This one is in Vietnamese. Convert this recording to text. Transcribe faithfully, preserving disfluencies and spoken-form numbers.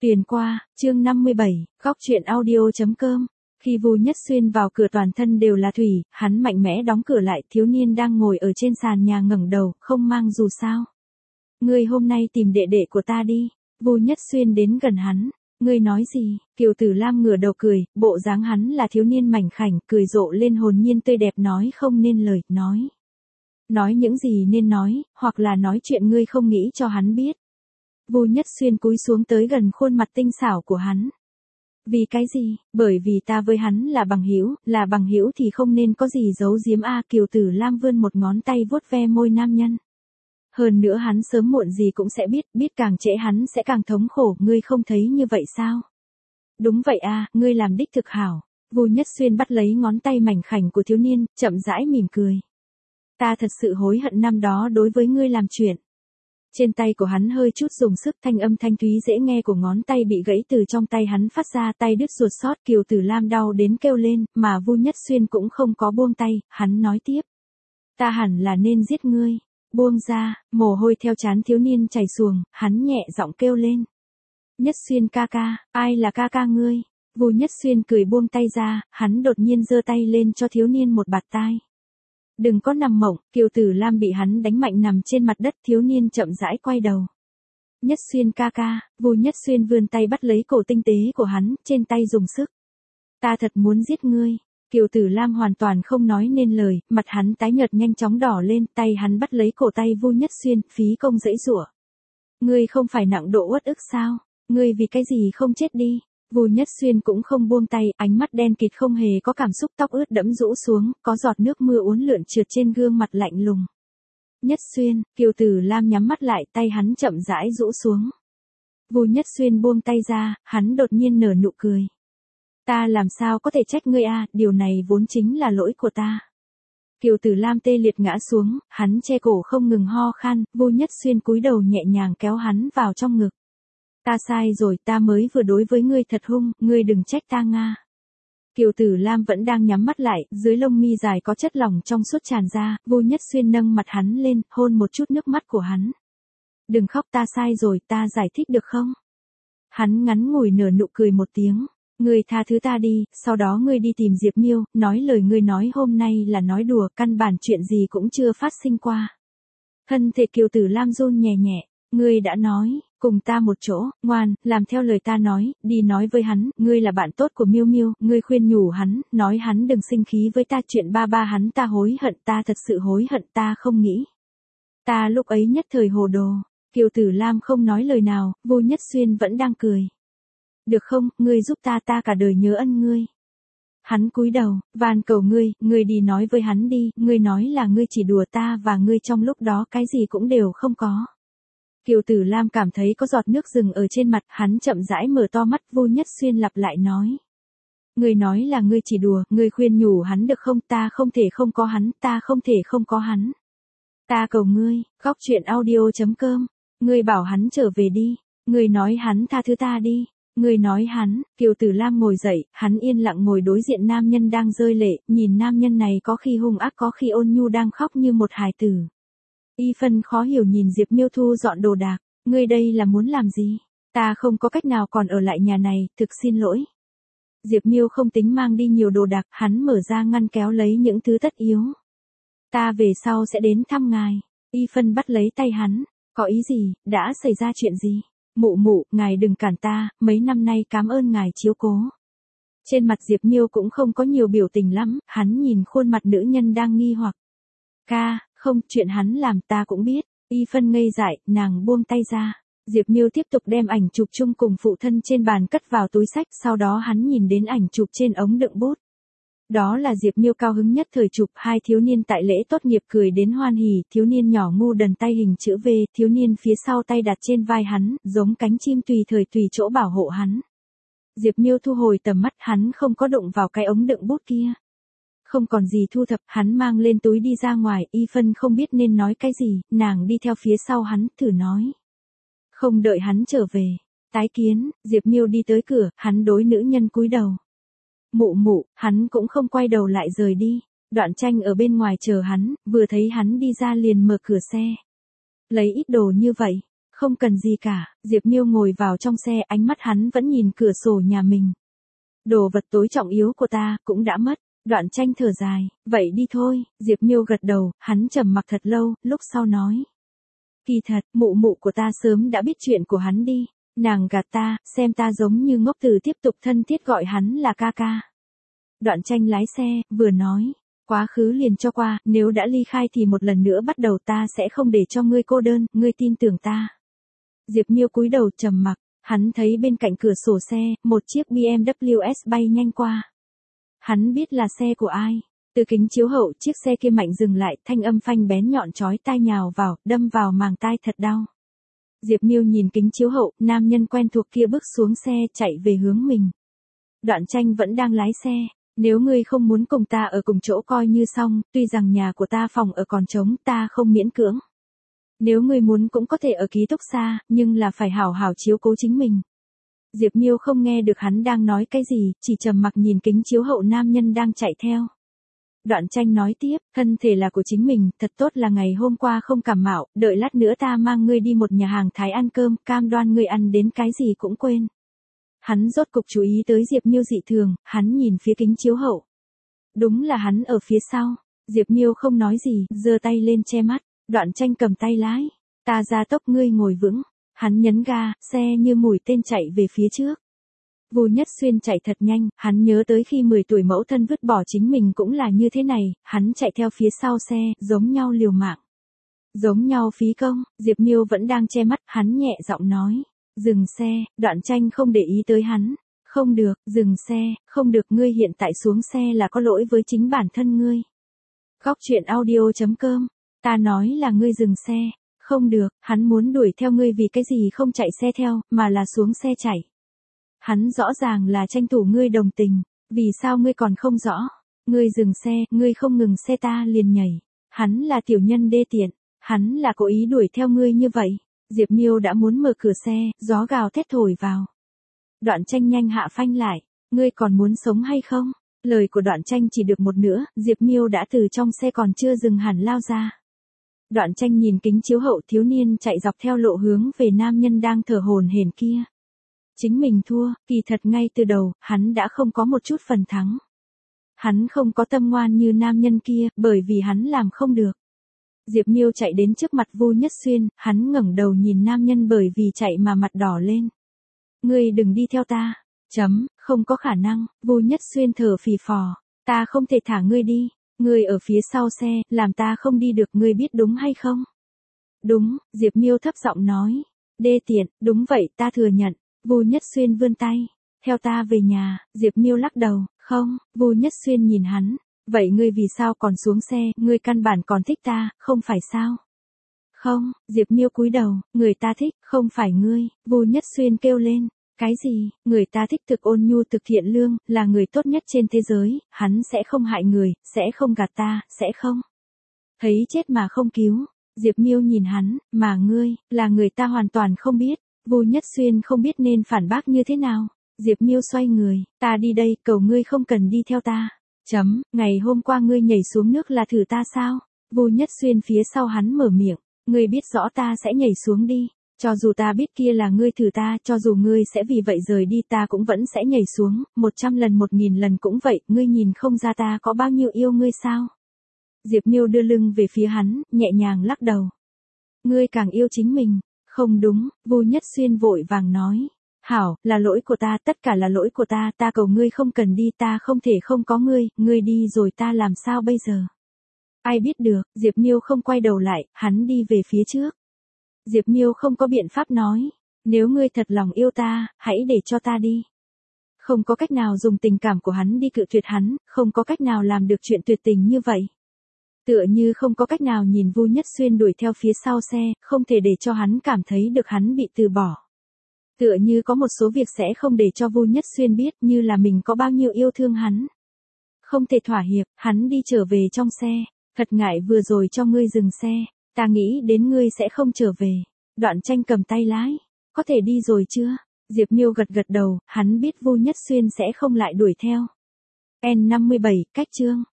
Tuyền qua, chương năm mươi bảy, góc truyện audio chấm com. Khi Vu Nhất Xuyên vào cửa toàn thân đều là thủy, hắn mạnh mẽ đóng cửa lại, thiếu niên đang ngồi ở trên sàn nhà ngẩng đầu, không mang dù sao. Ngươi hôm nay tìm đệ đệ của ta đi. Vu Nhất Xuyên đến gần hắn. Ngươi nói gì? Kiều Tử Lam ngửa đầu cười, bộ dáng hắn là thiếu niên mảnh khảnh, cười rộ lên hồn nhiên tươi đẹp, nói không nên lời, nói. Nói những gì nên nói, hoặc là nói chuyện ngươi không nghĩ cho hắn biết. Vu Nhất Xuyên cúi xuống tới gần khuôn mặt tinh xảo của hắn. Vì cái gì? Bởi vì ta với hắn là bằng hữu, là bằng hữu thì không nên có gì giấu giếm a. Kiều Tử Lam vươn một ngón tay vuốt ve môi nam nhân. Hơn nữa hắn sớm muộn gì cũng sẽ biết, biết càng trễ hắn sẽ càng thống khổ, ngươi không thấy như vậy sao? Đúng vậy a, ngươi làm đích thực hảo. Vu Nhất Xuyên bắt lấy ngón tay mảnh khảnh của thiếu niên, chậm rãi mỉm cười. Ta thật sự hối hận năm đó đối với ngươi làm chuyện. Trên tay của hắn hơi chút dùng sức, thanh âm thanh thúy dễ nghe của ngón tay bị gãy từ trong tay hắn phát ra, tay đứt ruột xót. Kiều Tử Lam đau đến kêu lên, mà Vu Nhất Xuyên cũng không có buông tay, hắn nói tiếp. Ta hẳn là nên giết ngươi. Buông ra, mồ hôi theo trán thiếu niên chảy xuồng, hắn nhẹ giọng kêu lên. Nhất Xuyên ca ca, ai là ca ca ngươi? Vu Nhất Xuyên cười buông tay ra, hắn đột nhiên giơ tay lên cho thiếu niên một bạt tai. Đừng có nằm mộng. Kiều Tử Lam bị hắn đánh mạnh nằm trên mặt đất, thiếu niên chậm rãi quay đầu. Nhất Xuyên ca ca. Vu Nhất Xuyên vươn tay bắt lấy cổ tinh tế của hắn, trên tay dùng sức. Ta thật muốn giết ngươi. Kiều Tử Lam hoàn toàn không nói nên lời, mặt hắn tái nhợt nhanh chóng đỏ lên, tay hắn bắt lấy cổ tay Vu Nhất Xuyên, phí công giãy giụa. Ngươi không phải nặng độ uất ức sao? Ngươi vì cái gì không chết đi? Vu Nhất Xuyên cũng không buông tay, ánh mắt đen kịt không hề có cảm xúc, tóc ướt đẫm rũ xuống, có giọt nước mưa uốn lượn trượt trên gương mặt lạnh lùng. Nhất Xuyên. Kiều Tử Lam nhắm mắt lại, tay hắn chậm rãi rũ xuống. Vu Nhất Xuyên buông tay ra, hắn đột nhiên nở nụ cười. Ta làm sao có thể trách ngươi a, điều này vốn chính là lỗi của ta. Kiều Tử Lam tê liệt ngã xuống, hắn che cổ không ngừng ho khan, Vu Nhất Xuyên cúi đầu nhẹ nhàng kéo hắn vào trong ngực. Ta sai rồi, ta mới vừa đối với ngươi thật hung, ngươi đừng trách ta nga. Kiều Tử Lam vẫn đang nhắm mắt lại, dưới lông mi dài có chất lỏng trong suốt tràn ra, Vu Nhất Xuyên nâng mặt hắn lên, hôn một chút nước mắt của hắn. Đừng khóc, ta sai rồi, ta giải thích được không? Hắn ngắn ngủi nở nụ cười một tiếng. Ngươi tha thứ ta đi, sau đó ngươi đi tìm Diệp Miêu, nói lời ngươi nói hôm nay là nói đùa, căn bản chuyện gì cũng chưa phát sinh qua. Thân thể Kiều Tử Lam run nhẹ nhẹ, ngươi đã nói, cùng ta một chỗ, ngoan, làm theo lời ta nói, đi nói với hắn, ngươi là bạn tốt của Miêu Miêu, ngươi khuyên nhủ hắn, nói hắn đừng sinh khí với ta, chuyện ba ba hắn ta hối hận, ta thật sự hối hận, ta không nghĩ. Ta lúc ấy nhất thời hồ đồ. Kiều Tử Lam không nói lời nào, Vu Nhất Xuyên vẫn đang cười. Được không, ngươi giúp ta, ta cả đời nhớ ân ngươi. Hắn cúi đầu, van cầu ngươi, ngươi đi nói với hắn đi, ngươi nói là ngươi chỉ đùa ta và ngươi trong lúc đó cái gì cũng đều không có. Kiều Tử Lam cảm thấy có giọt nước rừng ở trên mặt, hắn chậm rãi mở to mắt, Vu Nhất Xuyên lặp lại nói. Ngươi nói là ngươi chỉ đùa, ngươi khuyên nhủ hắn được không, ta không thể không có hắn, ta không thể không có hắn. Ta cầu ngươi, góc truyện audio chấm com, ngươi bảo hắn trở về đi, ngươi nói hắn tha thứ ta đi. Ngươi nói hắn. Kiều Tử Lam ngồi dậy, hắn yên lặng ngồi đối diện nam nhân đang rơi lệ, nhìn nam nhân này có khi hung ác có khi ôn nhu đang khóc như một hài tử. Y Phân khó hiểu nhìn Diệp Miêu thu dọn đồ đạc, ngươi đây là muốn làm gì? Ta không có cách nào còn ở lại nhà này, thực xin lỗi. Diệp Miêu không tính mang đi nhiều đồ đạc, hắn mở ra ngăn kéo lấy những thứ tất yếu. Ta về sau sẽ đến thăm ngài. Y Phân bắt lấy tay hắn, có ý gì, đã xảy ra chuyện gì? Mụ mụ, ngài đừng cản ta, mấy năm nay cảm ơn ngài chiếu cố. Trên mặt Diệp Miêu cũng không có nhiều biểu tình lắm, hắn nhìn khuôn mặt nữ nhân đang nghi hoặc. Ca, không, chuyện hắn làm ta cũng biết. Y Phân ngây dại, nàng buông tay ra. Diệp Miêu tiếp tục đem ảnh chụp chung cùng phụ thân trên bàn cất vào túi sách, sau đó hắn nhìn đến ảnh chụp trên ống đựng bút. Đó là Diệp Miêu cao hứng nhất thời chụp, hai thiếu niên tại lễ tốt nghiệp cười đến hoan hỉ, thiếu niên nhỏ ngu đần tay hình chữ V, thiếu niên phía sau tay đặt trên vai hắn, giống cánh chim tùy thời tùy chỗ bảo hộ hắn. Diệp Miêu thu hồi tầm mắt, hắn không có đụng vào cái ống đựng bút kia. Không còn gì thu thập, hắn mang lên túi đi ra ngoài, Y Phân không biết nên nói cái gì, nàng đi theo phía sau hắn, thử nói. Không đợi hắn trở về. Tái kiến. Diệp Miêu đi tới cửa, hắn đối nữ nhân cúi đầu. Mụ mụ, hắn cũng không quay đầu lại rời đi. Đoạn Tranh ở bên ngoài chờ hắn, vừa thấy hắn đi ra liền mở cửa xe. Lấy ít đồ như vậy, Không cần gì cả, Diệp Miêu ngồi vào trong xe, ánh mắt hắn vẫn nhìn cửa sổ nhà mình. Đồ vật tối trọng yếu của ta, cũng đã mất. Đoạn Tranh thở dài, vậy đi thôi, Diệp Miêu gật đầu, hắn trầm mặc thật lâu, lúc sau nói. Kỳ thật, mụ mụ của ta sớm đã biết chuyện của hắn đi. Nàng gạt ta, xem ta giống như ngốc tử tiếp tục thân thiết gọi hắn là ca ca. Đoạn Tranh lái xe, vừa nói. Quá khứ liền cho qua, nếu đã ly khai thì một lần nữa bắt đầu, ta sẽ không để cho ngươi cô đơn, ngươi tin tưởng ta. Diệp Miêu cúi đầu trầm mặc, hắn thấy bên cạnh cửa sổ xe, một chiếc bê em vê S bay nhanh qua. Hắn biết là xe của ai. Từ kính chiếu hậu chiếc xe kia mạnh dừng lại, thanh âm phanh bén nhọn chói tai nhào vào, đâm vào màng tai thật đau. Diệp Miêu nhìn kính chiếu hậu, nam nhân quen thuộc kia bước xuống xe, chạy về hướng mình. Đoạn Tranh vẫn đang lái xe. Nếu ngươi không muốn cùng ta ở cùng chỗ coi như xong, tuy rằng nhà của ta phòng ở còn trống, ta không miễn cưỡng. Nếu ngươi muốn cũng có thể ở ký túc xá, nhưng là phải hảo hảo chiếu cố chính mình. Diệp Miêu không nghe được hắn đang nói cái gì, chỉ trầm mặc nhìn kính chiếu hậu nam nhân đang chạy theo. Đoạn Tranh nói tiếp, thân thể là của chính mình, thật tốt là ngày hôm qua không cảm mạo, đợi lát nữa ta mang ngươi đi một nhà hàng Thái ăn cơm, cam đoan ngươi ăn đến cái gì cũng quên. Hắn rốt cục chú ý tới Diệp Miêu dị thường, hắn nhìn phía kính chiếu hậu. Đúng là hắn ở phía sau. Diệp Miêu không nói gì, giơ tay lên che mắt. Đoạn Tranh cầm tay lái. Ta ra tốc, ngươi ngồi vững. Hắn nhấn ga, xe như mũi tên chạy về phía trước. Vu Nhất Xuyên chạy thật nhanh, hắn nhớ tới khi mười tuổi mẫu thân vứt bỏ chính mình cũng là như thế này, hắn chạy theo phía sau xe, giống nhau liều mạng. Giống nhau phí công, Diệp Miêu vẫn đang che mắt, hắn nhẹ giọng nói. Dừng xe, Đoạn Tranh không để ý tới hắn. Không được, dừng xe, không được, ngươi hiện tại xuống xe là có lỗi với chính bản thân ngươi. Góc truyện audio chấm com, ta nói là ngươi dừng xe. Không được, hắn muốn đuổi theo ngươi vì cái gì không chạy xe theo, mà là xuống xe chạy. Hắn rõ ràng là tranh thủ ngươi đồng tình, vì sao ngươi còn không rõ? Ngươi dừng xe, ngươi không ngừng xe ta liền nhảy. Hắn là tiểu nhân đê tiện, hắn là cố ý đuổi theo ngươi như vậy. Diệp Miêu đã muốn mở cửa xe, gió gào thét thổi vào. Đoạn Tranh nhanh hạ phanh lại, ngươi còn muốn sống hay không? Lời của Đoạn Tranh chỉ được một nửa, Diệp Miêu đã từ trong xe còn chưa dừng hẳn lao ra. Đoạn Tranh nhìn kính chiếu hậu, thiếu niên chạy dọc theo lộ hướng về nam nhân đang thở hổn hển kia. Chính mình thua, kỳ thật ngay từ đầu, hắn đã không có một chút phần thắng. Hắn không có tâm ngoan như nam nhân kia, bởi vì hắn làm không được. Diệp Miêu chạy đến trước mặt Vu Nhất Xuyên, hắn ngẩng đầu nhìn nam nhân bởi vì chạy mà mặt đỏ lên. Ngươi đừng đi theo ta. Chấm, không có khả năng, Vu Nhất Xuyên thở phì phò. Ta không thể thả ngươi đi. Ngươi ở phía sau xe, làm ta không đi được, ngươi biết đúng hay không? Đúng, Diệp Miêu thấp giọng nói. Đê tiện, đúng vậy, ta thừa nhận. Vu Nhất Xuyên vươn tay. Theo ta về nhà, Diệp Miêu lắc đầu. Không, Vu Nhất Xuyên nhìn hắn. Vậy ngươi vì sao còn xuống xe, ngươi căn bản còn thích ta, không phải sao? Không, Diệp Miêu cúi đầu, người ta thích, không phải ngươi, Vu Nhất Xuyên kêu lên. Cái gì, người ta thích thực ôn nhu thực thiện lương, là người tốt nhất trên thế giới, hắn sẽ không hại người, sẽ không gạt ta, sẽ không. Thấy chết mà không cứu, Diệp Miêu nhìn hắn, mà ngươi, là người ta hoàn toàn không biết, Vu Nhất Xuyên không biết nên phản bác như thế nào. Diệp Miêu xoay người, ta đi đây, cầu ngươi không cần đi theo ta. Chấm, ngày hôm qua ngươi nhảy xuống nước là thử ta sao? Vu Nhất Xuyên phía sau hắn mở miệng, ngươi biết rõ ta sẽ nhảy xuống đi. Cho dù ta biết kia là ngươi thử ta, cho dù ngươi sẽ vì vậy rời đi ta cũng vẫn sẽ nhảy xuống, một trăm lần một nghìn lần cũng vậy, ngươi nhìn không ra ta có bao nhiêu yêu ngươi sao? Diệp Miêu đưa lưng về phía hắn, nhẹ nhàng lắc đầu. Ngươi càng yêu chính mình. Không đúng, Vu Nhất Xuyên vội vàng nói. Hảo, là lỗi của ta, tất cả là lỗi của ta, ta cầu ngươi không cần đi, ta không thể không có ngươi, ngươi đi rồi ta làm sao bây giờ? Ai biết được, Diệp Miêu không quay đầu lại, hắn đi về phía trước. Diệp Miêu không có biện pháp nói, nếu ngươi thật lòng yêu ta, hãy để cho ta đi. Không có cách nào dùng tình cảm của hắn đi cự tuyệt hắn, không có cách nào làm được chuyện tuyệt tình như vậy. Tựa như không có cách nào nhìn Vu Nhất Xuyên đuổi theo phía sau xe, không thể để cho hắn cảm thấy được hắn bị từ bỏ. Tựa như có một số việc sẽ không để cho Vu Nhất Xuyên biết, như là mình có bao nhiêu yêu thương hắn. Không thể thỏa hiệp, hắn đi trở về trong xe. Thật ngại vừa rồi cho ngươi dừng xe, ta nghĩ đến ngươi sẽ không trở về. Đoạn Tranh cầm tay lái, có thể đi rồi chưa? Diệp Miêu gật gật đầu, hắn biết Vu Nhất Xuyên sẽ không lại đuổi theo. N năm mươi bảy, cách chương.